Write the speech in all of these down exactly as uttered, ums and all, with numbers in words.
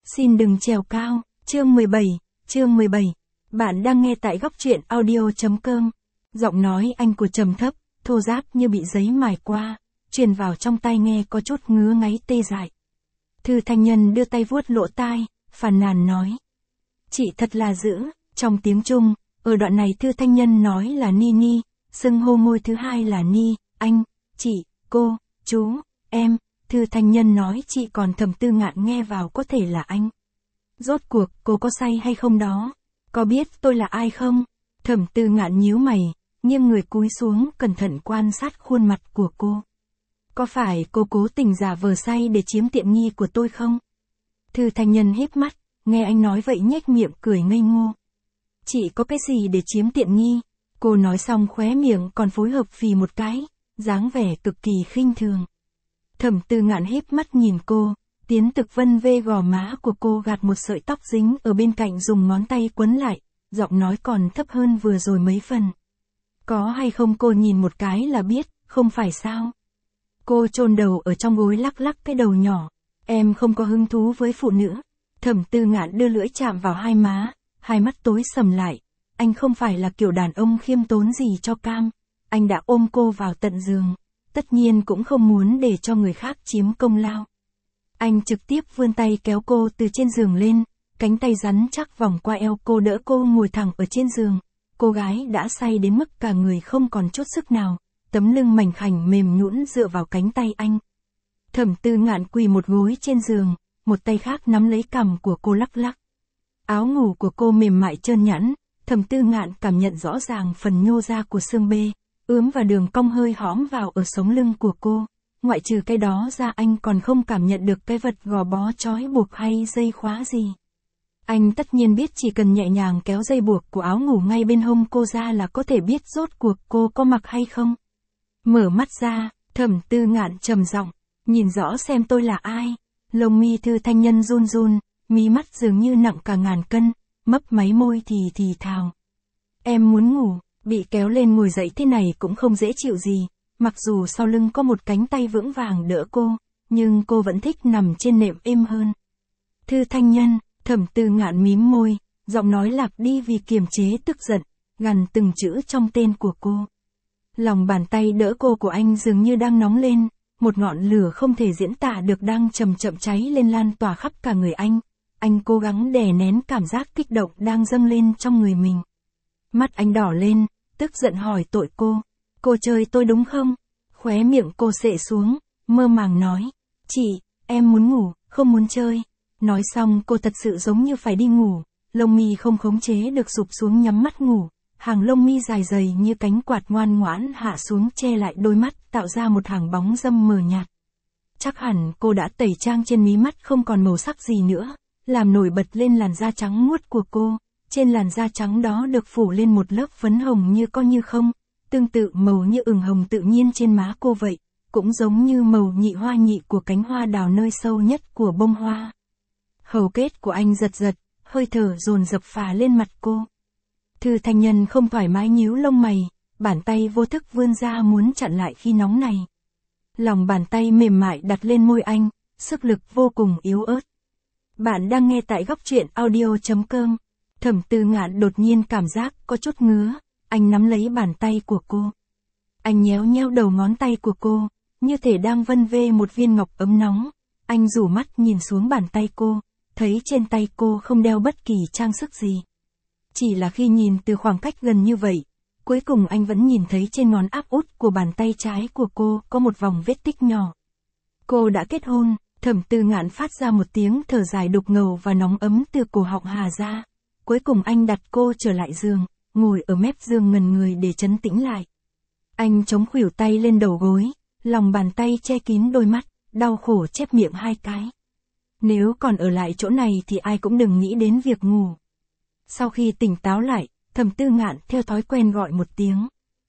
Xin đừng trèo cao, chương mười bảy, chương mười bảy. Bạn đang nghe tại góc truyện audio.com. Giọng nói anh của trầm thấp, thô ráp như bị giấy mài qua, truyền vào trong tai nghe có chút ngứa ngáy tê dại. Thư Thanh Nhân đưa tay vuốt lỗ tai, phàn nàn nói. Chị thật là dữ, trong tiếng Trung, ở đoạn này Thư Thanh Nhân nói là Ni Ni, xưng hô ngôi thứ hai là Ni, anh, chị, cô, chú, em. Thư Thanh Nhân nói chị còn Thẩm Tư Ngạn nghe vào có thể là anh. Rốt cuộc cô có say hay không đó? Có biết tôi là ai không? Thẩm Tư Ngạn nhíu mày, nghiêng người cúi xuống cẩn thận quan sát khuôn mặt của cô. Có phải cô cố tình giả vờ say để chiếm tiện nghi của tôi không? Thư Thanh Nhân híp mắt, nghe anh nói vậy nhếch miệng cười ngây ngô. Chị có cái gì để chiếm tiện nghi? Cô nói xong khóe miệng còn phối hợp phì một cái, dáng vẻ cực kỳ khinh thường. Thẩm Tư Ngạn híp mắt nhìn cô, tiến thực vân vê gò má của cô gạt một sợi tóc dính ở bên cạnh dùng ngón tay quấn lại, giọng nói còn thấp hơn vừa rồi mấy phần. Có hay không cô nhìn một cái là biết, không phải sao? Cô chôn đầu ở trong gối lắc lắc cái đầu nhỏ, em không có hứng thú với phụ nữ. Thẩm Tư Ngạn đưa lưỡi chạm vào hai má, hai mắt tối sầm lại, anh không phải là kiểu đàn ông khiêm tốn gì cho cam, anh đã ôm cô vào tận giường. Tất nhiên cũng không muốn để cho người khác chiếm công lao. Anh trực tiếp vươn tay kéo cô từ trên giường lên, cánh tay rắn chắc vòng qua eo cô đỡ cô ngồi thẳng ở trên giường. Cô gái đã say đến mức cả người không còn chút sức nào, tấm lưng mảnh khảnh mềm nhũn dựa vào cánh tay anh. Thẩm Tư Ngạn quỳ một gối trên giường, một tay khác nắm lấy cằm của cô lắc lắc. Áo ngủ của cô mềm mại trơn nhẵn, Thẩm Tư Ngạn cảm nhận rõ ràng phần nhô ra của xương bê. Ướm và đường cong hơi hõm vào ở sống lưng của cô, ngoại trừ cái đó ra anh còn không cảm nhận được cái vật gò bó trói buộc hay dây khóa gì. Anh tất nhiên biết chỉ cần nhẹ nhàng kéo dây buộc của áo ngủ ngay bên hông cô ra là có thể biết rốt cuộc cô có mặc hay không. Mở mắt ra, Thẩm Tư Ngạn trầm giọng, nhìn rõ xem tôi là ai. Lông mi Thư Thanh Nhân run run, mí mắt dường như nặng cả ngàn cân, mấp máy môi thì thì thào. Em muốn ngủ. Bị kéo lên ngồi dậy thế này cũng không dễ chịu gì, mặc dù sau lưng có một cánh tay vững vàng đỡ cô, nhưng cô vẫn thích nằm trên nệm êm hơn. Thư Thanh Nhân, Thẩm Tư Ngạn mím môi, giọng nói lạc đi vì kiềm chế tức giận, gằn từng chữ trong tên của cô. Lòng bàn tay đỡ cô của anh dường như đang nóng lên, một ngọn lửa không thể diễn tả được đang chậm chậm cháy lên lan tỏa khắp cả người anh. Anh cố gắng đè nén cảm giác kích động đang dâng lên trong người mình. Mắt anh đỏ lên, tức giận hỏi tội cô. Cô chơi tôi đúng không? Khóe miệng cô xệ xuống, mơ màng nói. Chị, em muốn ngủ, không muốn chơi. Nói xong cô thật sự giống như phải đi ngủ, lông mi không khống chế được sụp xuống nhắm mắt ngủ. Hàng lông mi dài dày như cánh quạt ngoan ngoãn hạ xuống che lại đôi mắt tạo ra một hàng bóng râm mờ nhạt. Chắc hẳn cô đã tẩy trang trên mí mắt không còn màu sắc gì nữa, làm nổi bật lên làn da trắng muốt của cô. Trên làn da trắng đó được phủ lên một lớp phấn hồng như có như không, tương tự màu như ửng hồng tự nhiên trên má cô vậy, cũng giống như màu nhị hoa nhị của cánh hoa đào nơi sâu nhất của bông hoa. Hầu kết của anh giật giật, hơi thở dồn dập phả lên mặt cô. Thư Thanh Nhân không thoải mái nhíu lông mày, bàn tay vô thức vươn ra muốn chặn lại khi nóng này. Lòng bàn tay mềm mại đặt lên môi anh, sức lực vô cùng yếu ớt. Bạn đang nghe tại góc truyện audio.com. Thẩm Tư Ngạn đột nhiên cảm giác có chút ngứa, anh nắm lấy bàn tay của cô. Anh nhéo nhéo đầu ngón tay của cô, như thể đang vân vê một viên ngọc ấm nóng. Anh rủ mắt nhìn xuống bàn tay cô, thấy trên tay cô không đeo bất kỳ trang sức gì. Chỉ là khi nhìn từ khoảng cách gần như vậy, cuối cùng anh vẫn nhìn thấy trên ngón áp út của bàn tay trái của cô có một vòng vết tích nhỏ. Cô đã kết hôn, Thẩm Tư Ngạn phát ra một tiếng thở dài đục ngầu và nóng ấm từ cổ họng hà ra. Cuối cùng anh đặt cô trở lại giường, ngồi ở mép giường ngần người để trấn tĩnh lại. Anh chống khuỷu tay lên đầu gối, lòng bàn tay che kín đôi mắt, đau khổ chép miệng hai cái. Nếu còn ở lại chỗ này thì ai cũng đừng nghĩ đến việc ngủ. Sau khi tỉnh táo lại, Thẩm Tư Ngạn theo thói quen gọi một tiếng.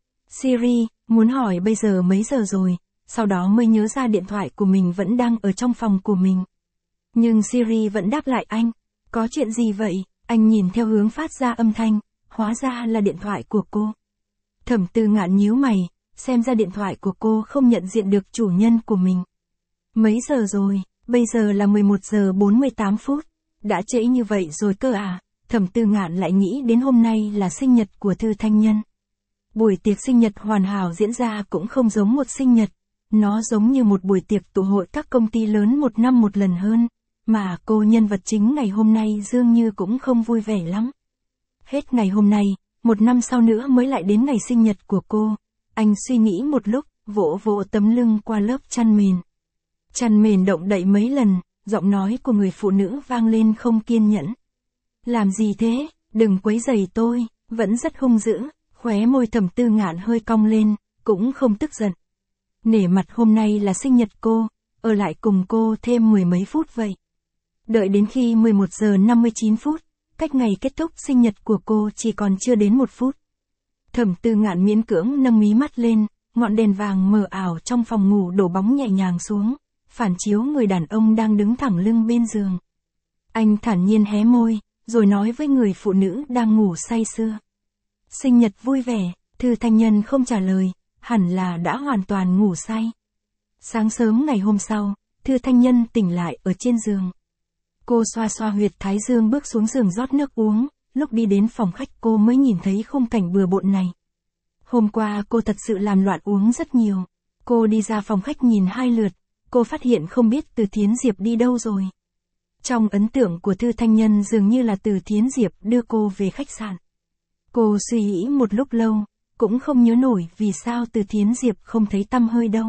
Siri, muốn hỏi bây giờ mấy giờ rồi, sau đó mới nhớ ra điện thoại của mình vẫn đang ở trong phòng của mình. Nhưng Siri vẫn đáp lại anh, có chuyện gì vậy? Anh nhìn theo hướng phát ra âm thanh, hóa ra là điện thoại của cô. Thẩm Tư Ngạn nhíu mày, xem ra điện thoại của cô không nhận diện được chủ nhân của mình. Mấy giờ rồi? Bây giờ là mười một giờ bốn mươi tám phút. đã trễ như vậy rồi cơ à, Thẩm Tư Ngạn lại nghĩ đến hôm nay là sinh nhật của Thư Thanh Nhân. Buổi tiệc sinh nhật hoàn hảo diễn ra cũng không giống một sinh nhật, nó giống như một buổi tiệc tụ hội các công ty lớn một năm một lần hơn, mà cô nhân vật chính ngày hôm nay dường như cũng không vui vẻ lắm. Hết ngày hôm nay, một năm sau nữa mới lại đến ngày sinh nhật của cô. Anh suy nghĩ một lúc, vỗ vỗ tấm lưng qua lớp chăn mền. Chăn mền động đậy mấy lần, giọng nói của người phụ nữ vang lên không kiên nhẫn. Làm gì thế, đừng quấy rầy tôi, vẫn rất hung dữ, khóe môi Thẩm Tư Ngạn hơi cong lên, cũng không tức giận. Nể mặt hôm nay là sinh nhật cô, ở lại cùng cô thêm mười mấy phút vậy. Đợi đến khi mười một giờ năm mươi chín phút, cách ngày kết thúc sinh nhật của cô chỉ còn chưa đến một phút. Thẩm Tư Ngạn miễn cưỡng nâng mí mắt lên, ngọn đèn vàng mờ ảo trong phòng ngủ đổ bóng nhẹ nhàng xuống, phản chiếu người đàn ông đang đứng thẳng lưng bên giường. Anh thản nhiên hé môi, rồi nói với người phụ nữ đang ngủ say sưa. Sinh nhật vui vẻ, Thư Thanh Nhân không trả lời, hẳn là đã hoàn toàn ngủ say. Sáng sớm ngày hôm sau, Thư Thanh Nhân tỉnh lại ở trên giường. Cô xoa xoa huyệt thái dương bước xuống giường rót nước uống, lúc đi đến phòng khách cô mới nhìn thấy khung cảnh bừa bộn này. Hôm qua cô thật sự làm loạn uống rất nhiều. Cô đi ra phòng khách nhìn hai lượt, cô phát hiện không biết Từ Thiến Diệp đi đâu rồi. Trong ấn tượng của Thư Thanh Nhân dường như là Từ Thiến Diệp đưa cô về khách sạn. Cô suy nghĩ một lúc lâu, cũng không nhớ nổi vì sao Từ Thiến Diệp không thấy tăm hơi đâu.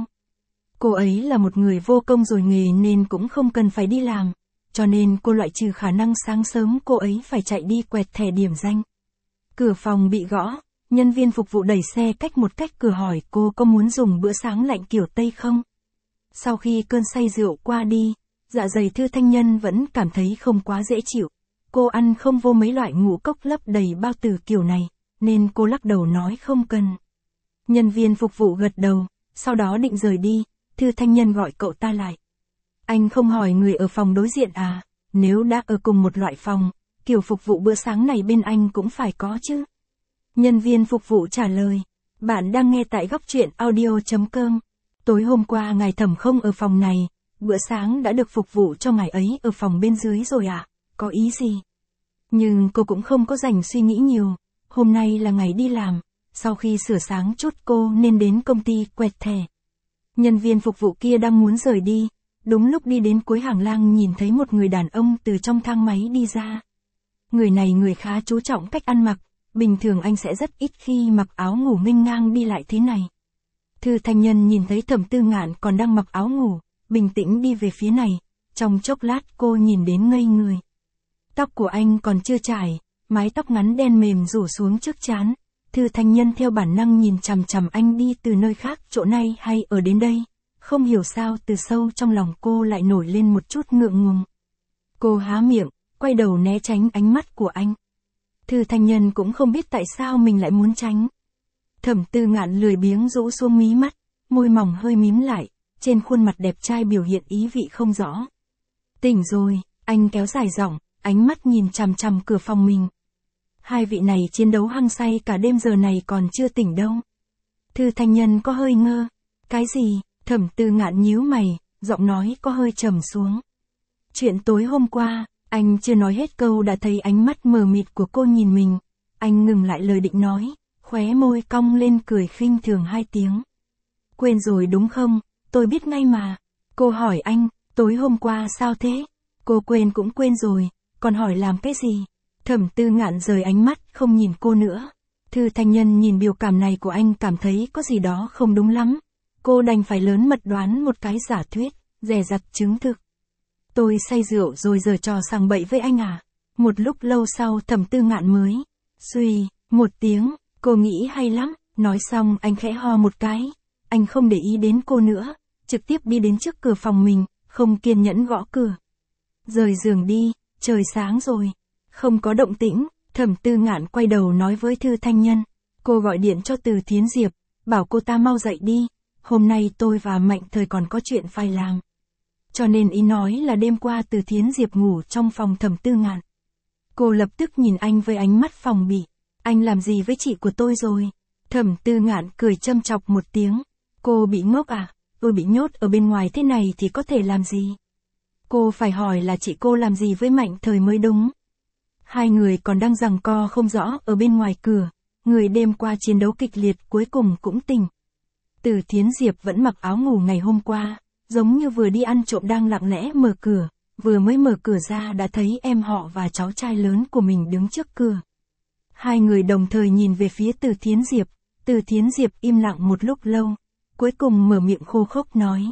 Cô ấy là một người vô công rồi nghề nên cũng không cần phải đi làm, cho nên cô loại trừ khả năng sáng sớm cô ấy phải chạy đi quẹt thẻ điểm danh. Cửa phòng bị gõ, nhân viên phục vụ đẩy xe cách một cách cửa hỏi cô có muốn dùng bữa sáng lạnh kiểu Tây không. Sau khi cơn say rượu qua đi, dạ dày Thư Thanh Nhân vẫn cảm thấy không quá dễ chịu. Cô ăn không vô mấy loại ngũ cốc lấp đầy bao tử kiểu này, nên cô lắc đầu nói không cần. Nhân viên phục vụ gật đầu, sau đó định rời đi, Thư Thanh Nhân gọi cậu ta lại. Anh không hỏi người ở phòng đối diện à, nếu đã ở cùng một loại phòng, kiểu phục vụ bữa sáng này bên anh cũng phải có chứ. Nhân viên phục vụ trả lời, bạn đang nghe tại góc truyện audio chấm com. Tối hôm qua ngài Thẩm không ở phòng này, bữa sáng đã được phục vụ cho ngài ấy ở phòng bên dưới rồi ạ, à? Có ý gì? Nhưng cô cũng không có dành suy nghĩ nhiều, hôm nay là ngày đi làm, sau khi sửa sáng chút cô nên đến công ty quẹt thẻ. Nhân viên phục vụ kia đang muốn rời đi, đúng lúc đi đến cuối hành lang nhìn thấy một người đàn ông từ trong thang máy đi ra. Người này người khá chú trọng cách ăn mặc, bình thường anh sẽ rất ít khi mặc áo ngủ nghênh ngang đi lại thế này. Thư Thanh Nhân nhìn thấy Thẩm Tư Ngạn còn đang mặc áo ngủ, bình tĩnh đi về phía này, trong chốc lát cô nhìn đến ngây người. Tóc của anh còn chưa trải, mái tóc ngắn đen mềm rủ xuống trước trán. Thư Thanh Nhân theo bản năng nhìn chằm chằm anh đi từ nơi khác chỗ này hay ở đến đây. Không hiểu sao từ sâu trong lòng cô lại nổi lên một chút ngượng ngùng. Cô há miệng, quay đầu né tránh ánh mắt của anh. Thư Thanh Nhân cũng không biết tại sao mình lại muốn tránh. Thẩm Tư Ngạn lười biếng rũ xuống mí mắt, môi mỏng hơi mím lại, trên khuôn mặt đẹp trai biểu hiện ý vị không rõ. Tỉnh rồi, anh kéo dài giọng, ánh mắt nhìn chằm chằm cửa phòng mình. Hai vị này chiến đấu hăng say cả đêm giờ này còn chưa tỉnh đâu. Thư Thanh Nhân có hơi ngơ. Cái gì? Thẩm Tư Ngạn nhíu mày, giọng nói có hơi trầm xuống. Chuyện tối hôm qua, anh chưa nói hết câu đã thấy ánh mắt mờ mịt của cô nhìn mình. Anh ngừng lại lời định nói, khóe môi cong lên cười khinh thường hai tiếng. Quên rồi đúng không? Tôi biết ngay mà. Cô hỏi anh, tối hôm qua sao thế? Cô quên cũng quên rồi, còn hỏi làm cái gì? Thẩm Tư Ngạn rời ánh mắt không nhìn cô nữa. Thư Thanh Nhân nhìn biểu cảm này của anh cảm thấy có gì đó không đúng lắm. Cô đành phải lớn mật đoán một cái giả thuyết, dè dặt chứng thực. Tôi say rượu rồi giở trò sằng bậy với anh à? Một lúc lâu sau Thẩm Tư Ngạn mới suy một tiếng, cô nghĩ hay lắm, nói xong anh khẽ ho một cái. Anh không để ý đến cô nữa, trực tiếp đi đến trước cửa phòng mình, không kiên nhẫn gõ cửa. Rời giường đi, trời sáng rồi. Không có động tĩnh, Thẩm Tư Ngạn quay đầu nói với Thư Thanh Nhân. Cô gọi điện cho Từ Thiến Diệp, bảo cô ta mau dậy đi. Hôm nay tôi và Mạnh Thời còn có chuyện phải làm. Cho nên ý nói là đêm qua Từ Thiến Diệp ngủ trong phòng Thẩm Tư Ngạn. Cô lập tức nhìn anh với ánh mắt phòng bị. Anh làm gì với chị của tôi rồi? Thẩm Tư Ngạn cười châm chọc một tiếng. Cô bị ngốc à? Tôi bị nhốt ở bên ngoài thế này thì có thể làm gì? Cô phải hỏi là chị cô làm gì với Mạnh Thời mới đúng. Hai người còn đang giằng co không rõ ở bên ngoài cửa, người đêm qua chiến đấu kịch liệt cuối cùng cũng tỉnh. Từ Thiến Diệp vẫn mặc áo ngủ ngày hôm qua, giống như vừa đi ăn trộm đang lặng lẽ mở cửa, vừa mới mở cửa ra đã thấy em họ và cháu trai lớn của mình đứng trước cửa. Hai người đồng thời nhìn về phía Từ Thiến Diệp, Từ Thiến Diệp im lặng một lúc lâu, cuối cùng mở miệng khô khốc nói.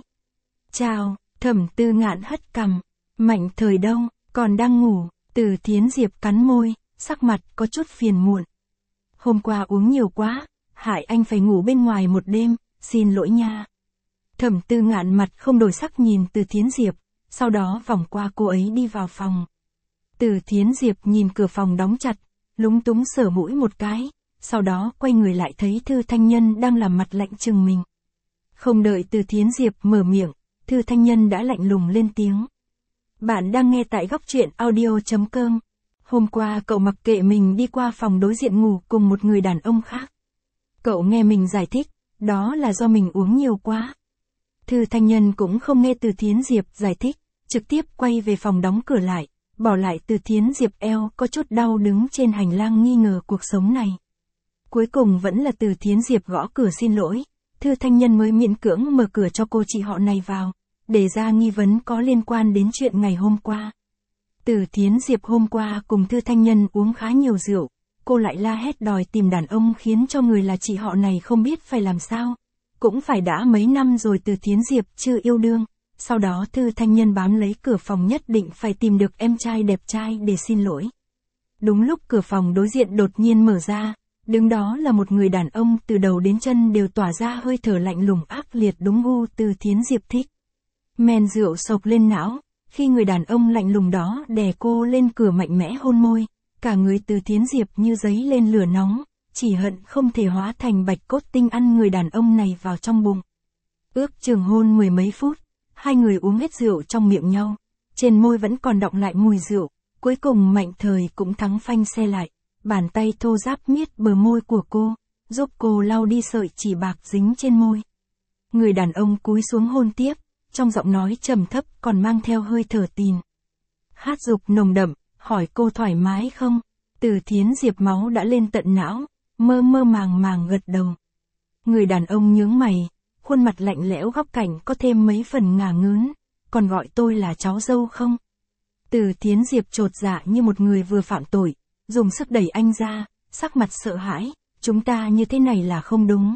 Chào, Thẩm Tư Ngạn hất cằm, Mạnh Thời đâu, còn đang ngủ. Từ Thiến Diệp cắn môi, sắc mặt có chút phiền muộn. Hôm qua uống nhiều quá, hại anh phải ngủ bên ngoài một đêm, xin lỗi nha. Thẩm Tư Ngạn mặt không đổi sắc nhìn Từ Thiến Diệp, sau đó vòng qua cô ấy đi vào phòng. Từ Thiến Diệp nhìn cửa phòng đóng chặt, lúng túng sờ mũi một cái, sau đó quay người lại thấy Thư Thanh Nhân đang làm mặt lạnh chừng mình. Không đợi Từ Thiến Diệp mở miệng, Thư Thanh Nhân đã lạnh lùng lên tiếng. Bạn đang nghe tại góc truyện audio chấm com. Hôm qua cậu mặc kệ mình đi qua phòng đối diện ngủ cùng một người đàn ông khác. Cậu nghe mình giải thích, đó là do mình uống nhiều quá. Thư Thanh Nhân cũng không nghe Từ Thiến Diệp giải thích, trực tiếp quay về phòng đóng cửa lại, bỏ lại Từ Thiến Diệp eo có chút đau đứng trên hành lang nghi ngờ cuộc sống này. Cuối cùng vẫn là Từ Thiến Diệp gõ cửa xin lỗi, Thư Thanh Nhân mới miễn cưỡng mở cửa cho cô chị họ này vào, để ra nghi vấn có liên quan đến chuyện ngày hôm qua. Từ Thiến Diệp hôm qua cùng Thư Thanh Nhân uống khá nhiều rượu, cô lại la hét đòi tìm đàn ông khiến cho người là chị họ này không biết phải làm sao. Cũng phải đã mấy năm rồi Từ Thiến Diệp chưa yêu đương, sau đó Thư Thanh Nhân bám lấy cửa phòng nhất định phải tìm được em trai đẹp trai để xin lỗi. Đúng lúc cửa phòng đối diện đột nhiên mở ra, đứng đó là một người đàn ông từ đầu đến chân đều tỏa ra hơi thở lạnh lùng ác liệt đúng gu Từ Thiến Diệp thích. Men rượu sộc lên não, khi người đàn ông lạnh lùng đó đè cô lên cửa mạnh mẽ hôn môi, cả người Từ Thiến Diệp như giấy lên lửa nóng, chỉ hận không thể hóa thành bạch cốt tinh ăn người đàn ông này vào trong bụng. Ước chừng hôn mười mấy phút, hai người uống hết rượu trong miệng nhau, trên môi vẫn còn đọng lại mùi rượu, cuối cùng Mạnh Thời cũng thắng phanh xe lại, bàn tay thô ráp miết bờ môi của cô, giúp cô lau đi sợi chỉ bạc dính trên môi. Người đàn ông cúi xuống hôn tiếp, trong giọng nói trầm thấp còn mang theo hơi thở tìn. Hát dục nồng đậm, hỏi cô thoải mái không? Từ Thiến Diệp máu đã lên tận não, mơ mơ màng màng gật đầu. Người đàn ông nhướng mày, khuôn mặt lạnh lẽo góc cạnh có thêm mấy phần ngả ngớn, còn gọi tôi là cháu dâu không? Từ Thiến Diệp chột dạ như một người vừa phạm tội, dùng sức đẩy anh ra, sắc mặt sợ hãi, chúng ta như thế này là không đúng.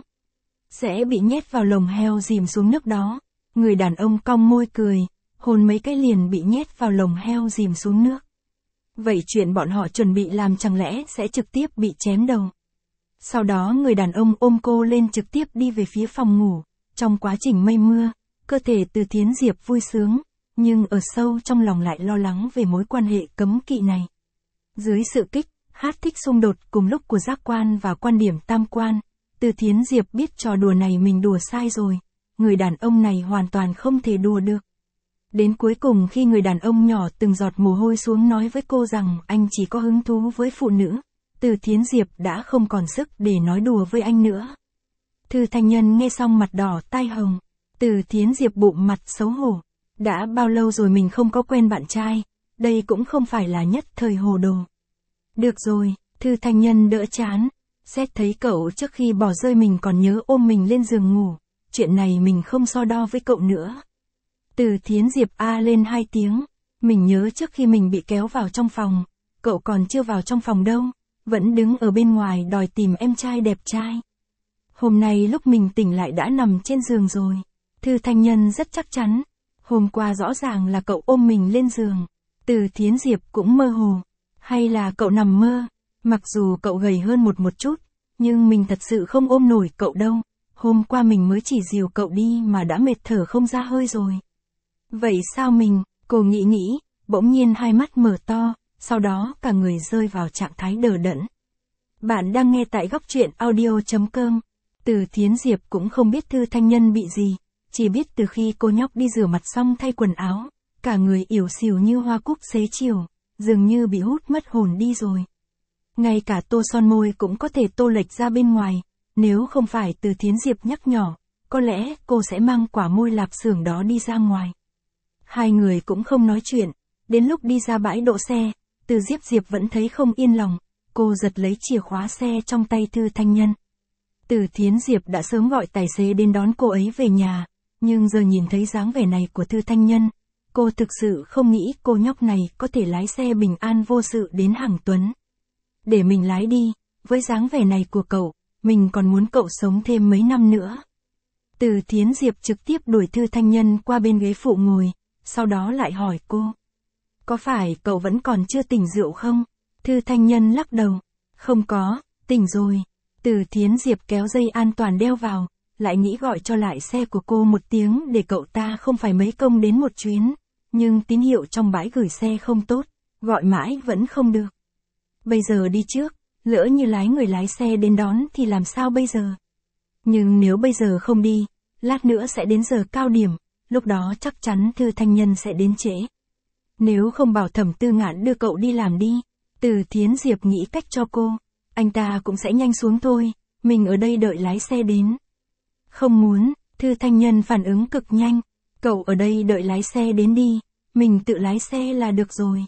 Sẽ bị nhét vào lồng heo dìm xuống nước đó. Người đàn ông cong môi cười, hôn mấy cái liền bị nhét vào lồng heo dìm xuống nước. Vậy chuyện bọn họ chuẩn bị làm chẳng lẽ sẽ trực tiếp bị chém đầu. Sau đó người đàn ông ôm cô lên trực tiếp đi về phía phòng ngủ, trong quá trình mây mưa, cơ thể Từ Thiến Diệp vui sướng, nhưng ở sâu trong lòng lại lo lắng về mối quan hệ cấm kỵ này. Dưới sự kích, hát thích xung đột cùng lúc của giác quan và quan điểm tam quan, Từ Thiến Diệp biết trò đùa này mình đùa sai rồi. Người đàn ông này hoàn toàn không thể đùa được. Đến cuối cùng khi người đàn ông nhỏ từng giọt mồ hôi xuống nói với cô rằng anh chỉ có hứng thú với phụ nữ, Từ Thiến Diệp đã không còn sức để nói đùa với anh nữa. Thư Thanh Nhân nghe xong mặt đỏ tai hồng, Từ Thiến Diệp bụng mặt xấu hổ. Đã bao lâu rồi mình không có quen bạn trai, đây cũng không phải là nhất thời hồ đồ. Được rồi, Thư Thanh Nhân đỡ chán, xét thấy cậu trước khi bỏ rơi mình còn nhớ ôm mình lên giường ngủ. Chuyện này mình không so đo với cậu nữa. Từ Thiến Diệp a lên hai tiếng, mình nhớ trước khi mình bị kéo vào trong phòng, cậu còn chưa vào trong phòng đâu, vẫn đứng ở bên ngoài đòi tìm em trai đẹp trai. Hôm nay lúc mình tỉnh lại đã nằm trên giường rồi. Thư Thanh Nhân rất chắc chắn, hôm qua rõ ràng là cậu ôm mình lên giường. Từ Thiến Diệp cũng mơ hồ, hay là cậu nằm mơ, mặc dù cậu gầy hơn một một chút, nhưng mình thật sự không ôm nổi cậu đâu. Hôm qua mình mới chỉ dìu cậu đi mà đã mệt thở không ra hơi rồi. Vậy sao mình, cô nghĩ nghĩ, bỗng nhiên hai mắt mở to, sau đó cả người rơi vào trạng thái đờ đẫn. Bạn đang nghe tại góc truyện audio chấm com. Từ Thiến Diệp cũng không biết Thư Thanh Nhân bị gì, chỉ biết từ khi cô nhóc đi rửa mặt xong thay quần áo, cả người ỉu xìu như hoa cúc xế chiều, dường như bị hút mất hồn đi rồi. Ngay cả tô son môi cũng có thể tô lệch ra bên ngoài. Nếu không phải Từ Thiến Diệp nhắc nhở, có lẽ cô sẽ mang quả môi lạp xưởng đó đi ra ngoài. Hai người cũng không nói chuyện, đến lúc đi ra bãi đỗ xe, Từ Diệp Diệp vẫn thấy không yên lòng, cô giật lấy chìa khóa xe trong tay Thư Thanh Nhân. Từ Thiến Diệp đã sớm gọi tài xế đến đón cô ấy về nhà, nhưng giờ nhìn thấy dáng vẻ này của Thư Thanh Nhân, cô thực sự không nghĩ cô nhóc này có thể lái xe bình an vô sự đến Hằng Tuấn. Để mình lái đi, với dáng vẻ này của cậu, mình còn muốn cậu sống thêm mấy năm nữa. Từ Thiến Diệp trực tiếp đuổi Thư Thanh Nhân qua bên ghế phụ ngồi, sau đó lại hỏi cô. Có phải cậu vẫn còn chưa tỉnh rượu không? Thư Thanh Nhân lắc đầu. Không có, tỉnh rồi. Từ Thiến Diệp kéo dây an toàn đeo vào, lại nghĩ gọi cho lại xe của cô một tiếng để cậu ta không phải mấy công đến một chuyến, nhưng tín hiệu trong bãi gửi xe không tốt, gọi mãi vẫn không được. Bây giờ đi trước, lỡ như lái người lái xe đến đón thì làm sao bây giờ? Nhưng nếu bây giờ không đi, lát nữa sẽ đến giờ cao điểm, lúc đó chắc chắn Thư Thanh Nhân sẽ đến trễ. Nếu không bảo Thẩm Tư Ngạn đưa cậu đi làm đi, Từ Thiến Diệp nghĩ cách cho cô, anh ta cũng sẽ nhanh xuống thôi, mình ở đây đợi lái xe đến. Không muốn, Thư Thanh Nhân phản ứng cực nhanh, cậu ở đây đợi lái xe đến đi, mình tự lái xe là được rồi.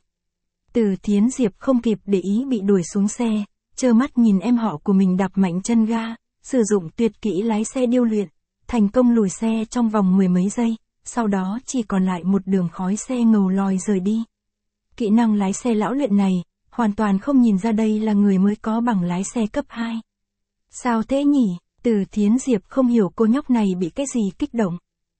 Từ Thiến Diệp không kịp để ý bị đuổi xuống xe, trơ mắt nhìn em họ của mình đạp mạnh chân ga, sử dụng tuyệt kỹ lái xe điêu luyện, thành công lùi xe trong vòng mười mấy giây, sau đó chỉ còn lại một đường khói xe ngầu lòi rời đi. Kỹ năng lái xe lão luyện này, hoàn toàn không nhìn ra đây là người mới có bằng lái xe cấp hai. Sao thế nhỉ? Từ Thiến Diệp không hiểu cô nhóc này bị cái gì kích động.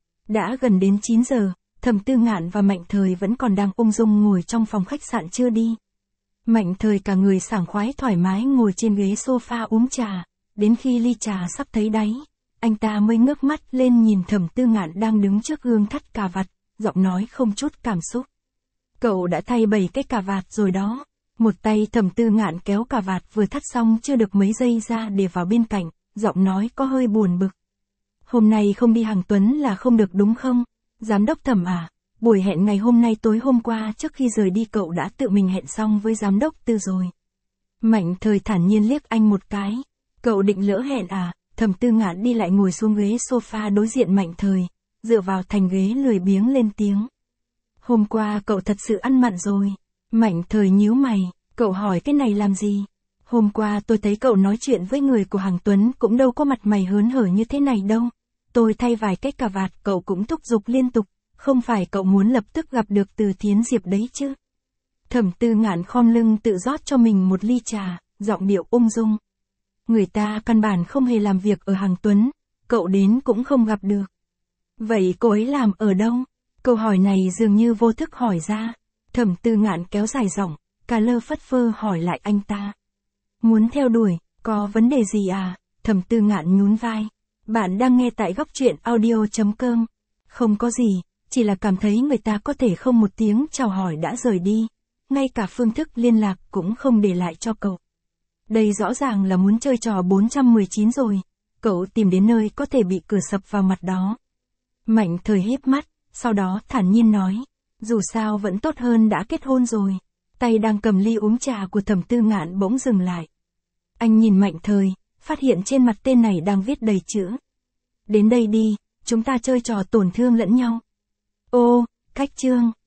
Đã gần đến chín giờ, Thẩm Tư Ngạn và Mạnh Thời vẫn còn đang ung dung ngồi trong phòng khách sạn chưa đi. Mạnh Thời cả người sảng khoái thoải mái ngồi trên ghế sofa uống trà, đến khi ly trà sắp thấy đáy, anh ta mới ngước mắt lên nhìn Thẩm Tư Ngạn đang đứng trước gương thắt cà vạt, giọng nói không chút cảm xúc. Cậu đã thay bảy cái cà vạt rồi đó. Một tay Thẩm Tư Ngạn kéo cà vạt vừa thắt xong chưa được mấy giây ra để vào bên cạnh, giọng nói có hơi buồn bực. Hôm nay không đi Hằng Tuấn là không được đúng không? Giám đốc Thẩm à, buổi hẹn ngày hôm nay tối hôm qua trước khi rời đi cậu đã tự mình hẹn xong với giám đốc Tư rồi. Mạnh Thời thản nhiên liếc anh một cái. Cậu định lỡ hẹn à? Thẩm Tư Ngạn đi lại ngồi xuống ghế sofa đối diện Mạnh Thời, dựa vào thành ghế lười biếng lên tiếng. Hôm qua cậu thật sự ăn mặn rồi. Mạnh Thời nhíu mày, cậu hỏi cái này làm gì? Hôm qua tôi thấy cậu nói chuyện với người của Hằng Tuấn cũng đâu có mặt mày hớn hở như thế này đâu. Tôi thay vài cái cà vạt cậu cũng thúc giục liên tục, không phải cậu muốn lập tức gặp được Từ Thiến Diệp đấy chứ? Thẩm Tư Ngạn khom lưng tự rót cho mình một ly trà, giọng điệu ung dung. Người ta căn bản không hề làm việc ở Hằng Tuấn, cậu đến cũng không gặp được. Vậy cô ấy làm ở đâu? Câu hỏi này dường như vô thức hỏi ra. Thẩm Tư Ngạn kéo dài giọng, cà lơ phất phơ hỏi lại anh ta. Muốn theo đuổi, có vấn đề gì à? Thẩm Tư Ngạn nhún vai. Bạn đang nghe tại góc truyện audio chấm com. Không có gì, chỉ là cảm thấy người ta có thể không một tiếng chào hỏi đã rời đi. Ngay cả phương thức liên lạc cũng không để lại cho cậu. Đây rõ ràng là muốn chơi trò bốn trăm mười chín rồi. Cậu tìm đến nơi có thể bị cửa sập vào mặt đó. Mạnh Thời híp mắt, sau đó thản nhiên nói. Dù sao vẫn tốt hơn đã kết hôn rồi. Tay đang cầm ly uống trà của Thẩm Tư Ngạn bỗng dừng lại. Anh nhìn Mạnh Thời, phát hiện trên mặt tên này đang viết đầy chữ. Đến đây đi, chúng ta chơi trò tổn thương lẫn nhau. Ô, cách chương.